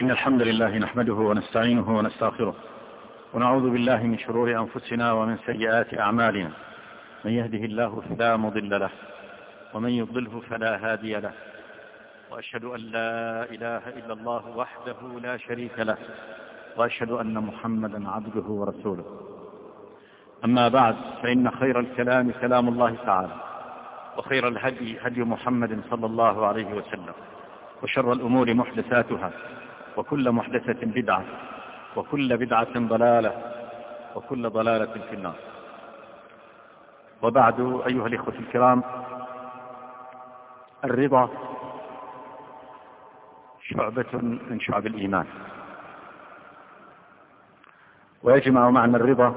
إن الحمد لله نحمده ونستعينه ونستغفره ونعوذ بالله من شرور أنفسنا ومن سيئات أعمالنا. من يهده الله فلا مضل له ومن يضلله فلا هادي له، وأشهد أن لا إله إلا الله وحده لا شريك له، وأشهد أن محمدا عبده ورسوله. أما بعد، فإن خير الكلام كلام الله تعالى، وخير الهدي هدي محمد صلى الله عليه وسلم، وشر الأمور محدثاتها، وكل محدثة بدعة، وكل بدعة ضلالة، وكل ضلالة في النار. وبعد، أيها الإخوة الكرام، الرضا شعبة من شعب الإيمان، ويجمع معنى الرضا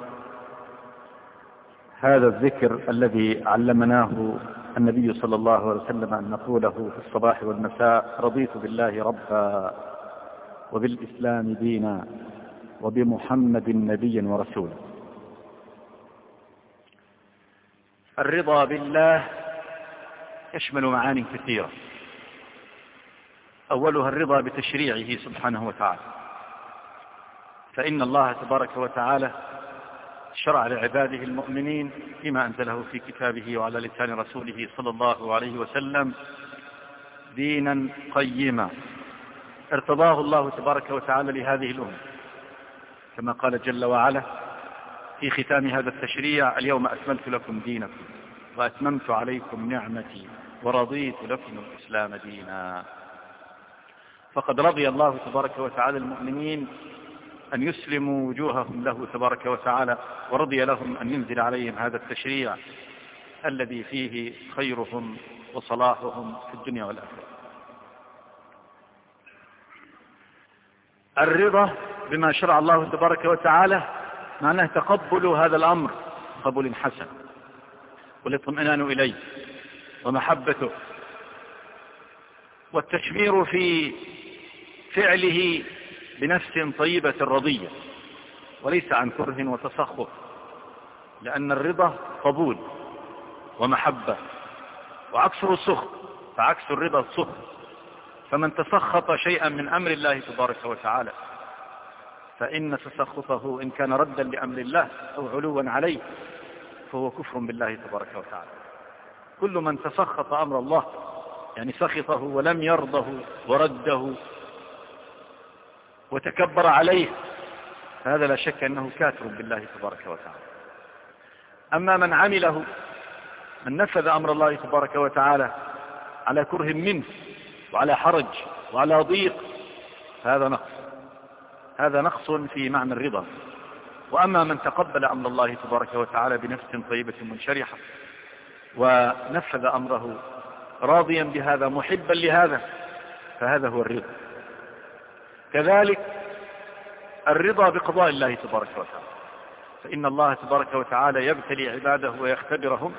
هذا الذكر الذي علمناه النبي صلى الله عليه وسلم أن نقوله في الصباح والمساء: رضيت بالله ربا وبالإسلام دينا وبمحمد نبيا ورسولا. الرضا بالله يشمل معاني كثيرة، أولها الرضا بتشريعه سبحانه وتعالى، فإن الله تبارك وتعالى شرع لعباده المؤمنين فيما أنزله في كتابه وعلى لسان رسوله صلى الله عليه وسلم دينا قيما ارتضاه الله تبارك وتعالى لهذه الأمة، كما قال جل وعلا في ختام هذا التشريع: اليوم أكملت لكم دينكم وأتممت عليكم نعمتي ورضيت لكم الإسلام دينا. فقد رضي الله تبارك وتعالى المؤمنين أن يسلموا وجوههم له تبارك وتعالى، ورضي لهم أن ينزل عليهم هذا التشريع الذي فيه خيرهم وصلاحهم في الدنيا والآخرة. الرضا بما شرع الله تبارك وتعالى معناه تقبل هذا الأمر قبول حسن، والاطمئنان إليه ومحبته، والتشمير في فعله بنفس طيبة رضية وليس عن كره وتسخط، لأن الرضا قبول ومحبة، وعكسه السخط، فعكس الرضا السخط. فمن تسخط شيئا من أمر الله تبارك وتعالى فإن تسخطه إن كان ردا لأمر الله أو علوا عليه فهو كفر بالله تبارك وتعالى. كل من تسخط أمر الله، يعني سخطه ولم يرضه ورده وتكبر عليه، فهذا لا شك أنه كافر بالله تبارك وتعالى. أما من عمله، من نفذ أمر الله تبارك وتعالى على كره منه وعلى حرج وعلى ضيق، هذا نقص في معنى الرضا. وأما من تقبل أمر الله تبارك وتعالى بنفس طيبة منشرحة ونفذ أمره راضيا بهذا محبا لهذا، فهذا هو الرضا. كذلك الرضا بقضاء الله تبارك وتعالى، فإن الله تبارك وتعالى يبتلي عباده ويختبرهم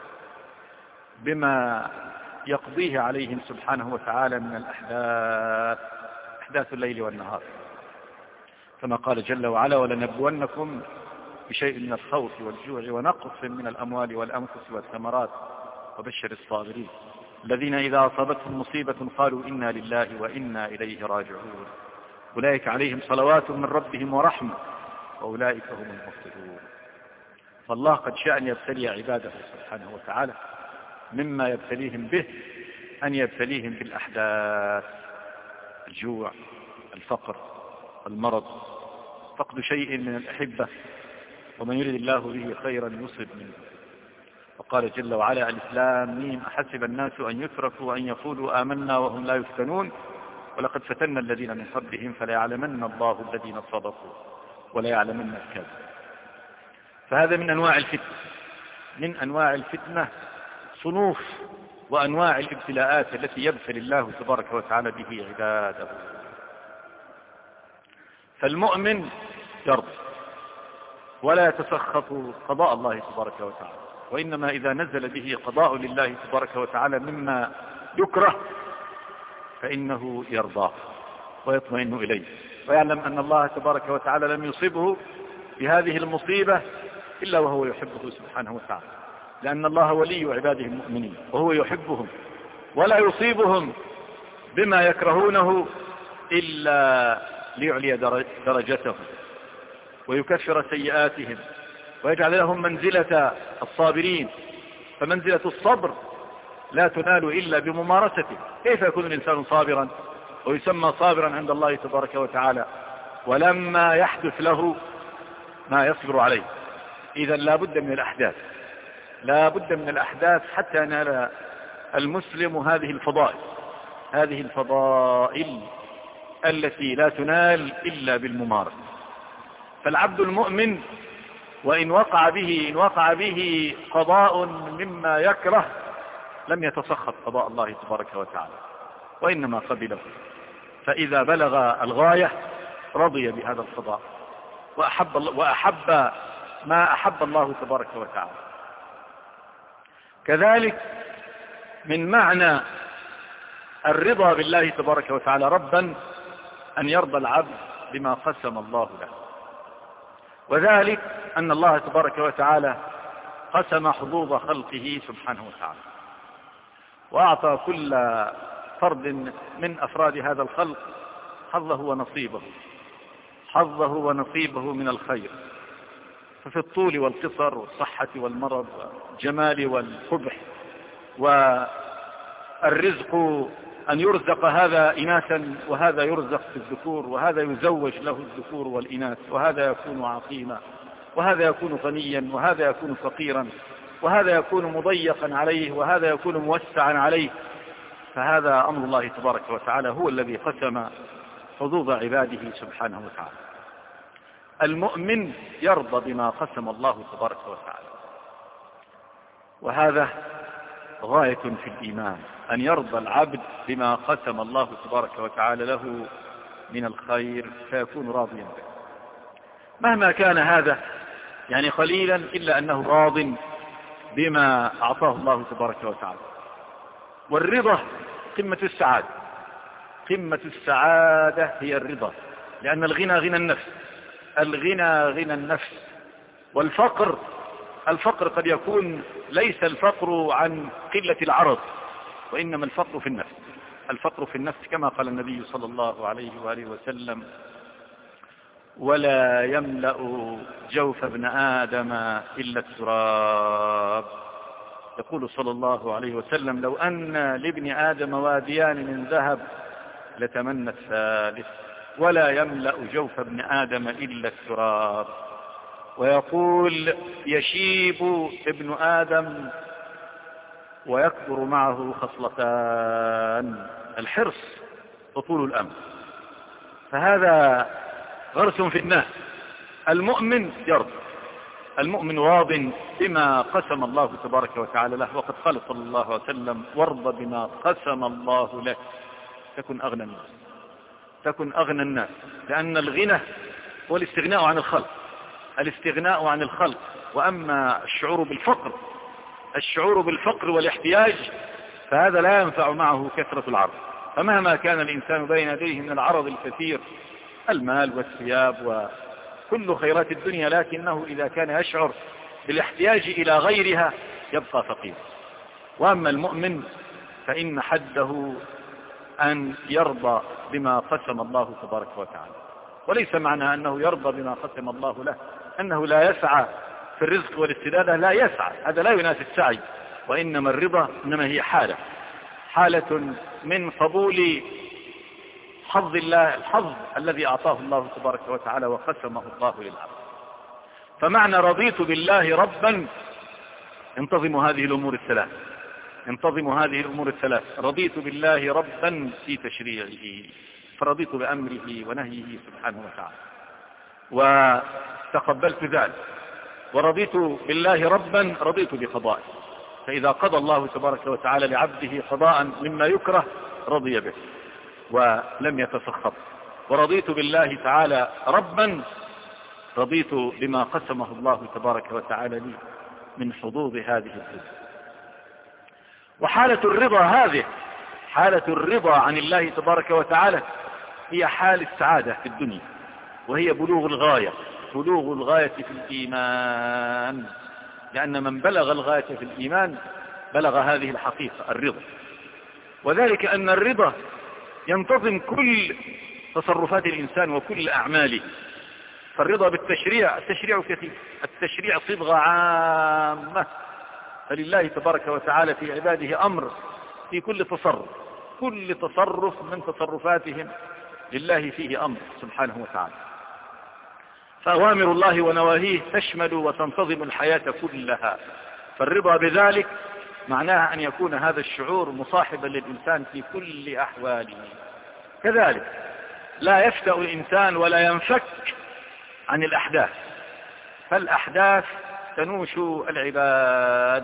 بما يقضيه عليهم سبحانه وتعالى من الأحداث، أحداث الليل والنهار، كما قال جل وعلا: ولنبلونكم بشيء من الخوف والجوع ونقص من الأموال والأنفس والثمرات وبشر الصابرين الذين إذا أصابتهم مصيبة قالوا إنا لله وإنا إليه راجعون أولئك عليهم صلوات من ربهم ورحمة وأولئك هم المفلحون. فالله قد شاء أن يبتلي عباده سبحانه وتعالى، مما يبتليهم به أن يبتليهم بالأحداث: الجوع، الفقر، المرض، فقد شيء من الأحبة، ومن يريد الله به خيرا يصب منه. وقال جل وعلا: الإسلام ميم أحسب الناس أن يتركوا أن يقولوا آمنا وهم لا يفتنون ولقد فتنا الذين من قبلهم فلا يعلمن الله الذين صدقوا ولا يعلمن الكاذبين. فهذا من أنواع الفتنة، من أنواع الفتنة صنوف وأنواع الابتلاءات التي يبتلي الله تبارك وتعالى به عباده. فالمؤمن يرضى ولا يتسخط قضاء الله تبارك وتعالى، وإنما إذا نزل به قضاء لله تبارك وتعالى مما يكره فإنه يرضاه ويطمئن إليه، ويعلم أن الله تبارك وتعالى لم يصيبه بهذه المصيبة إلا وهو يحبه سبحانه وتعالى، لأن الله ولي عباده المؤمنين وهو يحبهم ولا يصيبهم بما يكرهونه إلا ليعلي درجتهم ويكفر سيئاتهم ويجعل لهم منزلة الصابرين. فمنزلة الصبر لا تنال إلا بممارسته. كيف يكون الإنسان صابرا ويسمى صابرا عند الله تبارك وتعالى ولما يحدث له ما يصبر عليه؟ إذا لا بد من الأحداث، لا بد من الأحداث حتى ينال المسلم هذه الفضائل التي لا تنال إلا بالممارسة. فالعبد المؤمن وإن وقع به قضاء مما يكره لم يتسخط قضاء الله تبارك وتعالى وإنما قبله، فإذا بلغ الغاية رضي بهذا القضاء وأحب ما أحب الله تبارك وتعالى. كذلك من معنى الرضا بالله تبارك وتعالى ربا أن يرضى العبد بما قسم الله له، وذلك أن الله تبارك وتعالى قسم حظوظ خلقه سبحانه وتعالى، وأعطى كل فرد من أفراد هذا الخلق حظه ونصيبه من الخير، ففي الطول والقصر والصحة والمرض والجمال والقبح، والرزق أن يرزق هذا إناثا وهذا يرزق بالذكور، وهذا يزوج له الذكور والإناث، وهذا يكون عقيما، وهذا يكون غنيا، وهذا يكون فقيرا، وهذا يكون مضيقا عليه، وهذا يكون موسعا عليه. فهذا أمر الله تبارك وتعالى، هو الذي قسم حظوظ عباده سبحانه وتعالى. المؤمن يرضى بما قسم الله تبارك وتعالى، وهذا غاية في الإيمان، أن يرضى العبد بما قسم الله تبارك وتعالى له من الخير فيكون راضيا به مهما كان هذا، يعني قليلا، إلا أنه راض بما أعطاه الله تبارك وتعالى. والرضا قمة السعادة هي الرضا، لأن الغنى غنى النفس. والفقر قد يكون ليس الفقر عن قلة العرض، وإنما الفقر في النفس كما قال النبي صلى الله عليه وآله وسلم: ولا يملأ جوف ابن آدم إلا التراب. يقول صلى الله عليه وسلم: لو أن لابن آدم واديان من ذهب لتمنى الثالث، ولا يملأ جوف ابن آدم إلا التراب. ويقول: يشيب ابن آدم ويكبر معه خصلتان: الحرص وطول الأمل. فهذا غرس في الناس. المؤمن يرضى، المؤمن راض بما قسم الله تبارك وتعالى له، وقد قال صلى الله عليه وسلم: وارض بما قسم الله لك تكن أغنى الناس. لأن الغنى هو الاستغناء عن الخلق. وأما الشعور بالفقر والاحتياج فهذا لا ينفع معه كثرة العرض. فمهما كان الإنسان بين يديه من العرض الكثير، المال والثياب وكل خيرات الدنيا، لكنه إذا كان يشعر بالاحتياج إلى غيرها يبقى فقير. وأما المؤمن فإن حده أن يرضى بما قسم الله تبارك وتعالى. وليس معنى أنه يرضى بما قسم الله له أنه لا يسعى في الرزق والاستدادة، لا يسعى، هذا لا ينافي السعي. وإنما الرضا إنما هي حالة من قبول حظ الله، الحظ الذي أعطاه الله تبارك وتعالى وقسمه الله للعبد. فمعنى رضيت بالله ربا، انتظموا هذه الأمور الثلاث. رضيت بالله ربا في تشريعه، فرضيت بأمره ونهيه سبحانه وتعالى وتقبلت ذلك. ورضيت بالله ربا، رضيت بقضائه. فإذا قضى الله تبارك وتعالى لعبده قضاء مما يكره رضي به ولم يتسخط. ورضيت بالله تعالى ربا، رضيت بما قسمه الله تبارك وتعالى لي من حظوظ هذه الحظوظ. وحالة الرضا هذه، حالة الرضا عن الله تبارك وتعالى، هي حال السعادة في الدنيا، وهي بلوغ الغاية في الإيمان. لأن من بلغ الغاية في الإيمان بلغ هذه الحقيقة، الرضا. وذلك أن الرضا ينتظم تصرفات الإنسان وكل أعماله. فالرضا بالتشريع، التشريع كثير، التشريع صبغة عامة، فلله تبارك وتعالى في عباده أمر في كل تصرف، كل تصرف من تصرفاتهم لله فيه أمر سبحانه وتعالى. فأوامر الله ونواهيه تشمل وتنتظم الحياة كلها. فالرضا بذلك معناها أن يكون هذا الشعور مصاحبا للإنسان في كل أحواله. كذلك لا يفتأ الإنسان ولا ينفك عن الأحداث، فالأحداث تنوش العباد،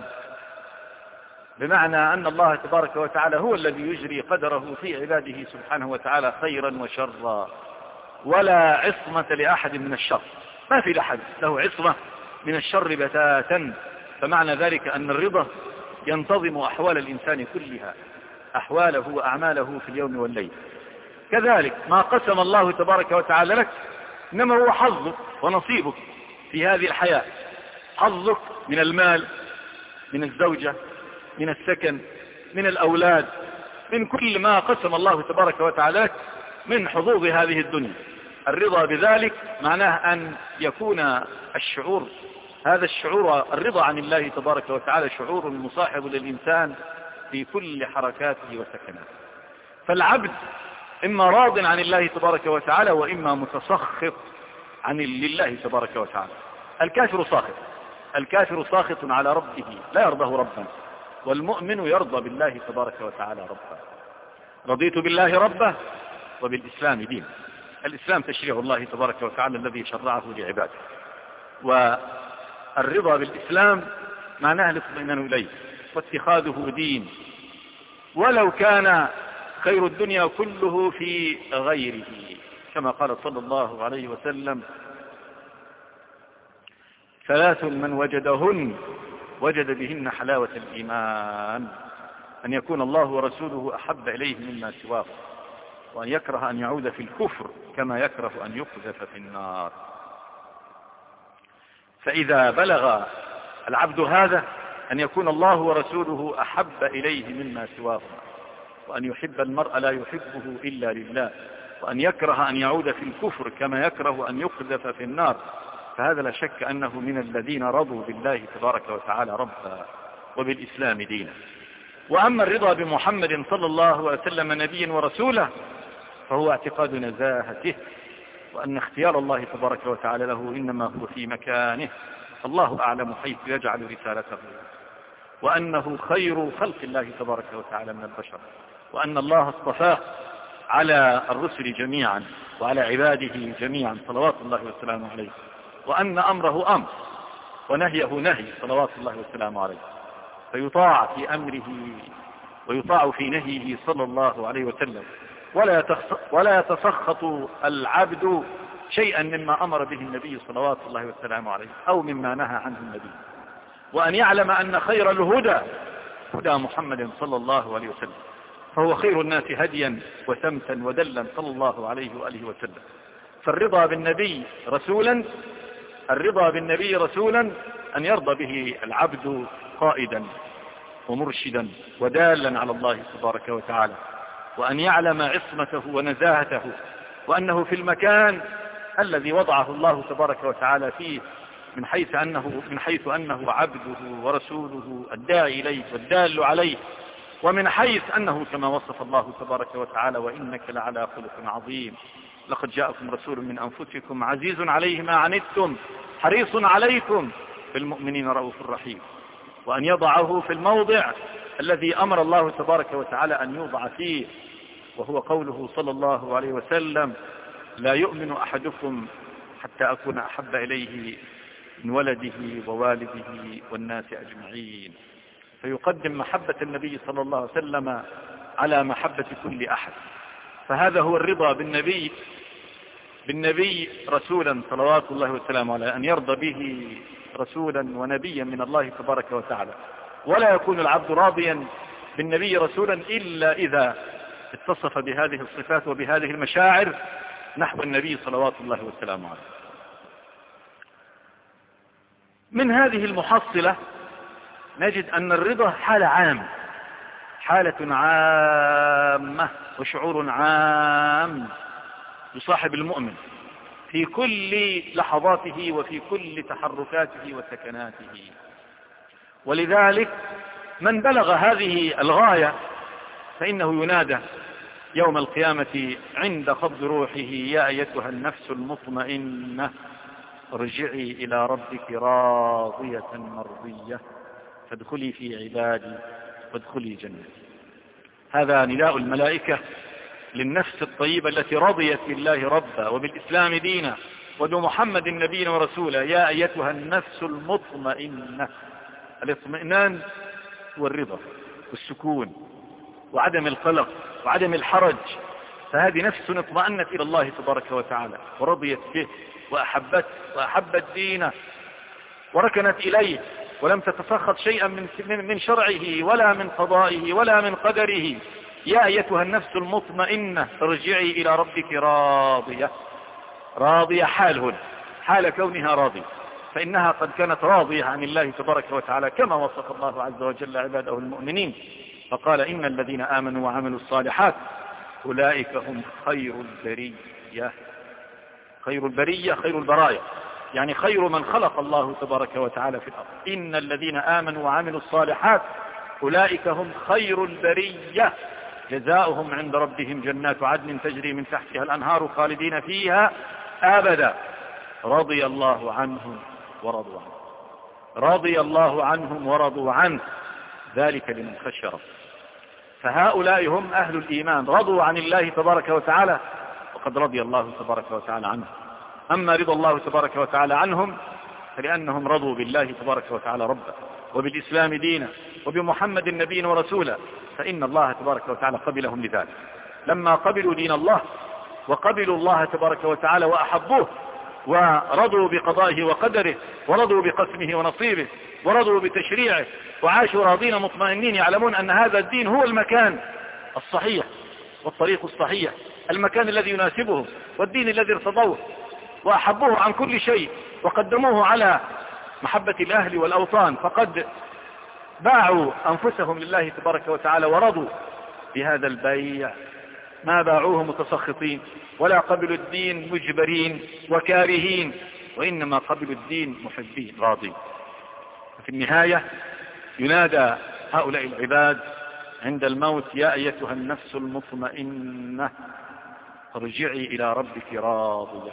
بمعنى أن الله تبارك وتعالى هو الذي يجري قدره في عباده سبحانه وتعالى خيرا وشرا، ولا عصمة لأحد من الشر، ما في أحد له عصمة من الشر بتاتا. فمعنى ذلك أن الرضا ينتظم أحوال الإنسان كلها، أحواله وأعماله في اليوم والليل. كذلك ما قسم الله تبارك وتعالى لك إنما هو حظك ونصيبك في هذه الحياة، حظك من المال، من الزوجة، من السكن، من الأولاد، من كل ما قسم الله تبارك وتعالى لك من حظوظ هذه الدنيا. الرضا بذلك معناه أن يكون الشعور، هذا الشعور الرضا عن الله تبارك وتعالى شعور مصاحب للإنسان في كل حركاته وسكناته. فالعبد إما راض عن الله تبارك وتعالى وإما متسخط عن لله تبارك وتعالى. الكافر ساخط، الكافر ساخط على ربه لا يرضاه ربا، والمؤمن يرضى بالله تبارك وتعالى ربا. رضيت بالله ربه وبالإسلام دين. الإسلام تشريع الله تبارك وتعالى الذي شرعه لعباده، والرضا بالإسلام معناه الاطمئنان إليه واتخاذه دين، ولو كان خير الدنيا كله في غيره، كما قال صلى الله عليه وسلم: ثلاث من وجدهن وجد بهن حلاوة الإيمان: أن يكون الله ورسوله أحب إليه مما سواه، وأن يكره أن يعود في الكفر كما يكره أن يقذف في النار. فإذا بلغ العبد هذا أن يكون الله ورسوله أحب إليه مما سواه، وأن يحب المرء لا يحبه إلا لله، وأن يكره أن يعود في الكفر كما يكره أن يقذف في النار، فهذا لا شك أنه من الذين رضوا بالله تبارك وتعالى ربا وبالإسلام دينا. وأما الرضا بمحمد صلى الله عليه وسلم نبيا ورسولا فهو اعتقاد نزاهته، وأن اختيار الله تبارك وتعالى له إنما هو في مكانه، الله أعلم حيث يجعل رسالته، وأنه خير خلق الله تبارك وتعالى من البشر، وأن الله اصطفاه على الرسل جميعا وعلى عباده جميعا صلوات الله وسلامه عليه، وأن أمره أمر ونهيه نهي صلوات الله وسلامه عليه، فيطاع في أمره ويطاع في نهيه صلى الله عليه وسلم، ولا يتسخط العبد شيئا مما أمر به النبي صلوات الله وسلامه عليه أو مما نهى عنه النبي. وأن يعلم أن خير الهدى هدى محمد صلى الله عليه وسلم، فهو خير الناس هديا وسمتا ودلا صلى الله عليه وآله وسلم. فالرضا بالنبي رسولا، الرضا بالنبي رسولا أن يرضى به العبد قائدا ومرشدا ودالا على الله تبارك وتعالى، وأن يعلم عصمته ونزاهته، وأنه في المكان الذي وضعه الله تبارك وتعالى فيه، من حيث أنه عبده ورسوله الداعي إليه والدال عليه، ومن حيث أنه كما وصف الله تبارك وتعالى: وإنك لعلى خلق عظيم، لقد جاءكم رسول من أنفسكم عزيز عليه ما عنتم حريص عليكم بالمؤمنين رؤوف رحيم. وأن يضعه في الموضع الذي أمر الله تبارك وتعالى أن يوضع فيه، وهو قوله صلى الله عليه وسلم: لا يؤمن أحدكم حتى أكون أحب إليه من ولده ووالده والناس أجمعين. فيقدم محبة النبي صلى الله عليه وسلم على محبة كل أحد. فهذا هو الرضا بالنبي رسولا صلوات الله وسلامه عليه، أن يرضى به رسولا ونبيا من الله تبارك وتعالى. ولا يكون العبد راضيا بالنبي رسولا إلا إذا اتصف بهذه الصفات وبهذه المشاعر نحو النبي صلوات الله وسلامه عليه. من هذه المحصلة نجد أن الرضا حالة عامة، حالة عامة وشعور عام يصاحب المؤمن في كل لحظاته وفي كل تحركاته وسكناته. ولذلك من بلغ هذه الغاية فإنه ينادى يوم القيامة عند قبض روحه: يا أيتها النفس المطمئنة ارجعي إلى ربك راضية مرضية فادخلي في عبادي وادخلي جنتي. هذا نداء الملائكة للنفس الطيبة التي رضيت بالله ربا وبالإسلام دينا وبمحمد نبينا ورسولا: يا أيتها النفس المطمئنة. الاطمئنان والرضا والسكون وعدم القلق وعدم الحرج. فهذه نفس اطمأنت إلى الله تبارك وتعالى ورضيت به وأحبت دينه وركنت إليه ولم تتسخط شيئا من شرعه ولا من قضائه ولا من قدره. يا أيتها النفس المطمئنة ارجعي إلى ربك راضية حال كونها راضية، فإنها قد كانت راضية عن الله تبارك وتعالى كما وصف الله عز وجل عباده المؤمنين، فقال: إن الذين آمنوا وعملوا الصالحات أولئك هم خير البرية. خير البرية خير البرايا، يعني خير من خلق الله تبارك وتعالى في الأرض. إن الذين آمنوا وعملوا الصالحات أولئك هم خير البرية جزاؤهم عند ربهم جنات عدن تجري من تحتها الأنهار خالدين فيها أبدا رضي الله عنهم ورضوا عنه. رضي الله عنهم ورضوا عنه ذلك لمن خشي ربه. فهؤلاء هم أهل الإيمان، رضوا عن الله تبارك وتعالى وقد رضي الله تبارك وتعالى عنهم. أما رضا الله تبارك وتعالى عنهم فلأنهم رضوا بالله تبارك وتعالى ربا وبالإسلام دينا وبمحمد النبي ورسوله، فإن الله تبارك وتعالى قبلهم لذلك. لما قبلوا دين الله وقبلوا الله تبارك وتعالى وأحبوه ورضوا بقضائه وقدره ورضوا بقسمه ونصيبه ورضوا بتشريعه وعاشوا راضين مطمئنين يعلمون أن هذا الدين هو المكان الصحيح والطريق الصحيح، المكان الذي يناسبهم والدين الذي ارتضوه وأحبوه عن كل شيء وقدموه على محبة الأهل والأوطان، فقد باعوا أنفسهم لله تبارك وتعالى ورضوا بهذا البيع. ما باعوه متسخطين ولا قبلوا الدين مجبرين وكارهين، وإنما قبلوا الدين محبين راضين. في النهاية ينادى هؤلاء العباد عند الموت: يا أيتها النفس المطمئنة ارجعي إلى ربك راضية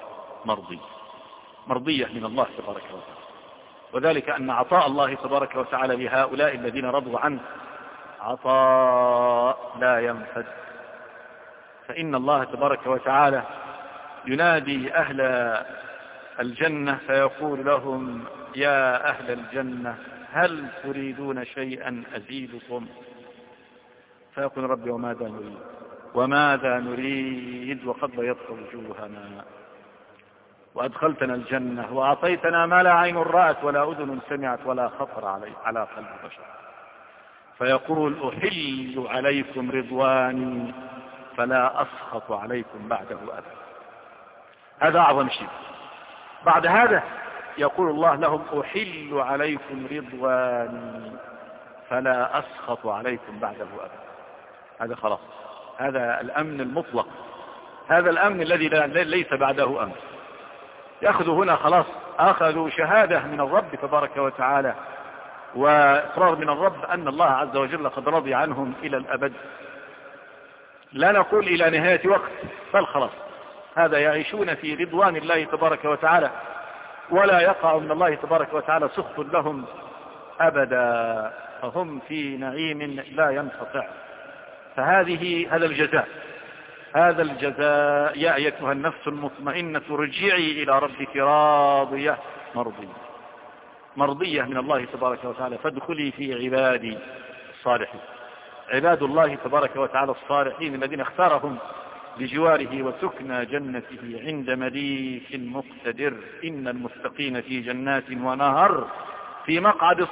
مرضية من الله تبارك وتعالى. وذلك أن عطاء الله تبارك وتعالى لهؤلاء الذين رضوا عنه عطاء لا ينفد. فإن الله تبارك وتعالى ينادي أهل الجنة فيقول لهم: يا أهل الجنة هل تريدون شيئا أزيدكم؟ فيقول: ربي وماذا نريد وقد بيضت وجوهنا وأدخلتنا الجنة وأعطيتنا ما لا عين رأت ولا أذن سمعت ولا خطر على قلب بشر. فيقول: أحل عليكم رضواني فلا أسخط عليكم بعده أبدا. هذا أعظم شيء. بعد هذا يقول الله لهم: أحل عليكم رضواني فلا أسخط عليكم بعده أبدا. هذا خلاص، هذا الأمن المطلق، هذا الأمن الذي ليس بعده أمن. يأخذوا هنا خلاص، أخذوا شهادة من الرب تبارك وتعالى وإقرار من الرب أن الله عز وجل قد رضي عنهم إلى الأبد، لا نقول إلى نهاية وقت، بل خلاص هذا يعيشون في رضوان الله تبارك وتعالى ولا يقع من الله تبارك وتعالى سخط لهم أبدا، فهم في نعيم لا ينقطع. هذا الجزاء يا أيتها النفس المطمئنة ارجعي إلى ربك راضية مرضية من الله تبارك وتعالى فادخلي في عبادي الصالحين. عباد الله تبارك وتعالى الصالحين الذين اختارهم لجواره وسكنى جنته عند مليك مقتدر. إن المتقين في جنات ونهر في مقعد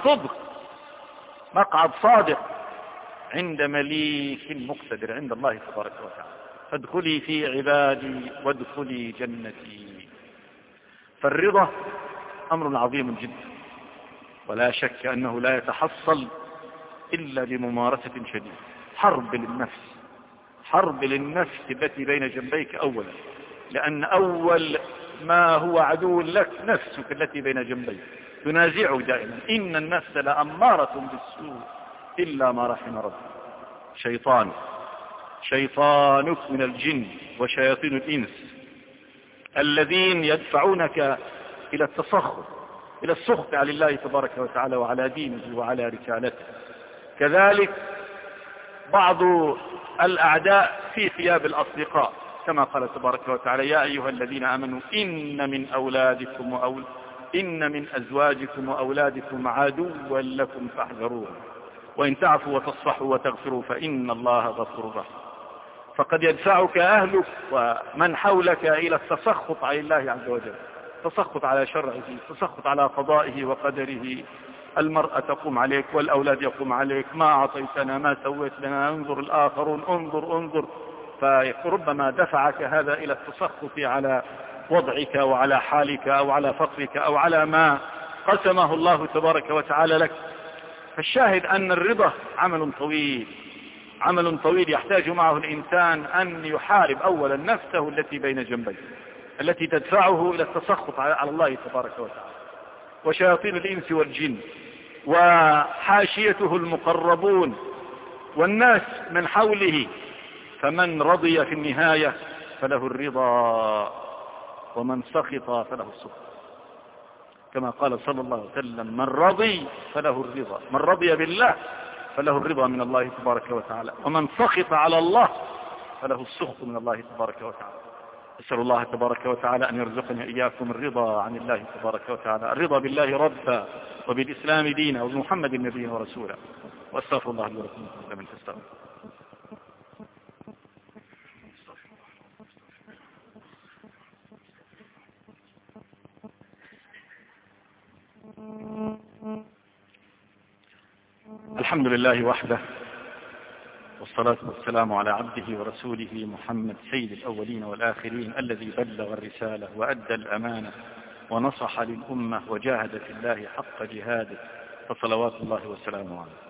صادق عند مليك مقتدر عند الله تبارك وتعالى. فادخلي في عبادي وادخلي جنتي. فالرضا أمر عظيم جدا، ولا شك أنه لا يتحصل إلا بممارسة شديدة. حرب للنفس التي بين جنبيك أولا، لأن أول ما هو عدو لك نفسك التي بين جنبيك تنازعه دائما. إن النفس لأمارة بالسوء إلا ما رحم ربك. شيطانك من الجن وشياطين الإنس الذين يدفعونك إلى التسخط، إلى السخط على الله تبارك وتعالى وعلى دينه وعلى رسالته. كذلك بعض الأعداء في ثياب الأصدقاء، كما قال تبارك وتعالى: يا أيها الذين آمنوا إن من أزواجكم وأولادكم عدوا لكم فاحذروه وإن تعفوا وتصفحوا وتغفروا فإن الله غفور رحيم. فقد يدفعك أهلك ومن حولك إلى التسخط على الله عز وجل، تسخط على شرعه، تسخط على قضائه وقدره. المرأة تقوم عليك والأولاد يقوم عليك: ما أعطيتنا، ما سويت لنا، انظر الآخرون، انظر. فربما دفعك هذا إلى التسخط على وضعك وعلى حالك أو على فقرك أو على ما قسمه الله تبارك وتعالى لك. فالشاهد أن الرضا عمل طويل يحتاج معه الإنسان أن يحارب أولا نفسه التي بين جنبيه، التي تدفعه إلى التسخط على الله تبارك وتعالى، وشياطين الإنس والجن وحاشيته المقربون والناس من حوله. فمن رضي في النهاية فله الرضا، ومن سخط فله السخط، كما قال صلى الله عليه وسلم: من رضي فله الرضا، من رضي بالله فله الرضا من الله تبارك وتعالى، ومن سخط على الله فله السخط من الله تبارك وتعالى. أسأل الله تبارك وتعالى أن يرزقني إياكم الرضا عن الله تبارك وتعالى، الرضا بالله ربا وبالإسلام دينا وبمحمد نبيا ورسولا. وأستغفر الله لي ولكم من تستغفر. الحمد لله وحده، والصلاة والسلام على عبده ورسوله محمد سيد الأولين والآخرين، الذي بلغ الرسالة وأدى الأمانة ونصح للأمة وجاهد في الله حق جهاده، فصلوات الله وسلامه عليه.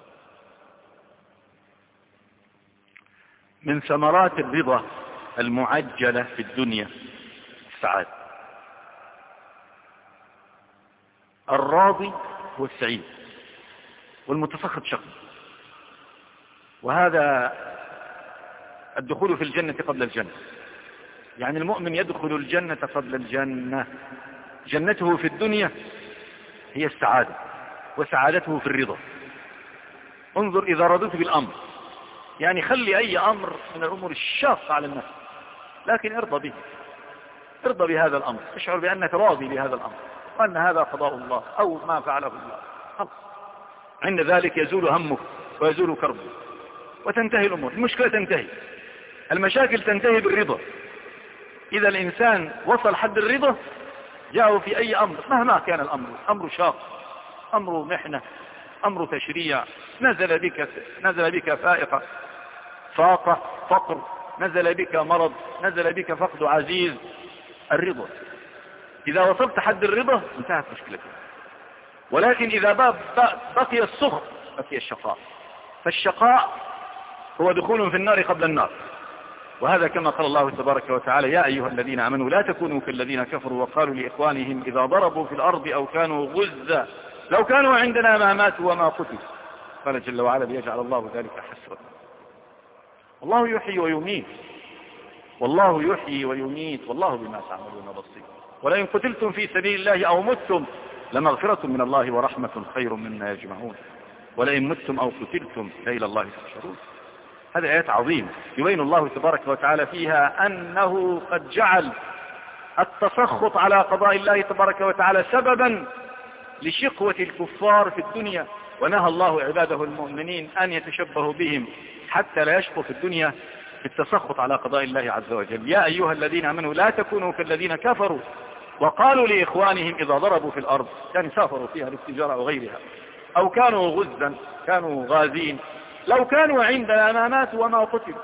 من ثمرات الرضا المعجلة في الدنيا السعادة. الراضي هو السعيد، والمتسخط شقي. وهذا الدخول في الجنة قبل الجنة، يعني المؤمن يدخل الجنة قبل الجنة. جنته في الدنيا هي السعادة، وسعادته في الرضا. انظر إذا رضيت بالأمر، يعني خلي أي أمر من الأمور الشاقة على النفس، لكن ارضى به، ارضى بهذا الأمر، اشعر بأنك راضي بهذا الأمر وأن هذا قضاء الله أو ما فعله الله. خلاص، عند ذلك يزول همك ويزول كربك وتنتهي الأمور. المشكلة تنتهي، المشاكل تنتهي بالرضا. إذا الإنسان وصل حد الرضا جاءه في أي أمر مهما كان الأمر، أمر شاق، أمر محنة، أمر تشريع، نزل بك فائقة، فاقة، فقر، نزل بك مرض، نزل بك فقد عزيز. الرضا إذا وصلت حد الرضا انتهت مشكلتك. ولكن إذا بقي السخط بقي الشقاء، فالشقاء هو دخول في النار قبل النار. وهذا كما قال الله تبارك وتعالى: يا أيها الذين آمنوا لا تكونوا كالذين كفروا وقالوا لإخوانهم إذا ضربوا في الأرض أو كانوا غزا لو كانوا عندنا ما ماتوا وما قتلوا. قال جل وعلا: ليجعل الله ذلك حسرة. الله يحيي ويميت، والله بما تعملون بصير. ولئن قتلتم في سبيل الله أو متم لمغفرة من الله ورحمة خير مما يجمعون، ولئن متم أو قتلتم فإلى الله تحشرون. هذه آيات عظيمة يبين الله تبارك وتعالى فيها أنه قد جعل التسخط على قضاء الله تبارك وتعالى سببا لشقوة الكفار في الدنيا، ونهى الله عباده المؤمنين أن يتشبهوا بهم حتى لا يشقوا في الدنيا في التسخط على قضاء الله عز وجل. يا أيها الذين آمنوا لا تكونوا كالذين كفروا وقالوا لإخوانهم إذا ضربوا في الأرض، يعني سافروا فيها للتجارة أو غيرها، أو كانوا غزا، كانوا غازين، لو كانوا عندنا ما ماتوا وما قتلوا.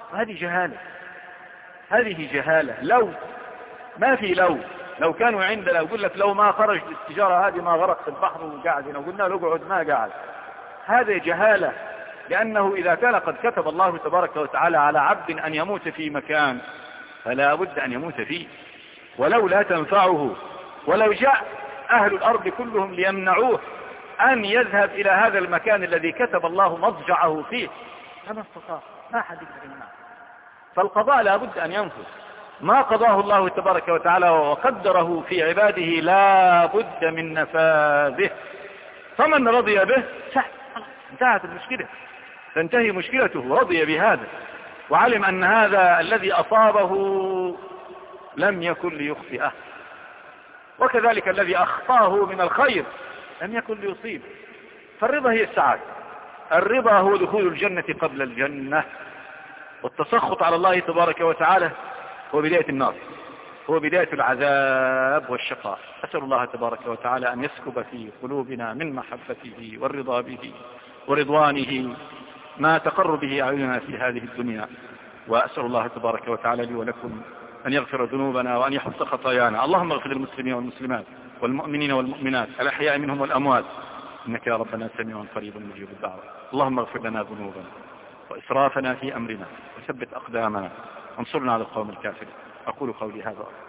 هذه جهالة. لو ما في لو كانوا عندنا، يقول لك لو ما خرج للتجارة هذه ما غرق في البحر وقاعد هنا، وقلنا له اقعد ما قاعد. هذه جهالة، لأنه إذا كان قد كتب الله تبارك وتعالى على عبد أن يموت في مكان فلا بد أن يموت فيه، ولو لا تنفعه، ولو جاء أهل الأرض كلهم ليمنعوه أن يذهب إلى هذا المكان الذي كتب الله مضجعه فيه فما استطاع، ما حد يقدر يمنعه. فالقضاء لا بد أن ينفذ، ما قضاه الله تبارك وتعالى وقدره في عباده لا بد من نفاذه. فمن رضي به انتهت المشكلة، تنتهي مشكلته، رضي بهذا وعلم أن هذا الذي أصابه لم يكن ليخطئه، وكذلك الذي أخطاه من الخير لم يكن ليصيب. فالرضا هي السعادة، الرضا هو دخول الجنة قبل الجنة، والتسخط على الله تبارك وتعالى هو بداية النار، هو بداية العذاب والشقاء. أسأل الله تبارك وتعالى أن يسكب في قلوبنا من محبته والرضا به ورضوانه ما تقر به أعيننا في هذه الدنيا. وأسأل الله تبارك وتعالى لي ولكم أن يغفر ذنوبنا وأن يحط خطايانا. اللهم اغفر للمسلمين والمسلمات والمؤمنين والمؤمنات الأحياء منهم والأموات، إنك يا ربنا سميع قريب مجيب الدعوة. اللهم اغفر لنا ذنوبنا وإسرافنا في أمرنا وثبت أقدامنا وانصرنا على القوم الكافرين. أقول قولي هذا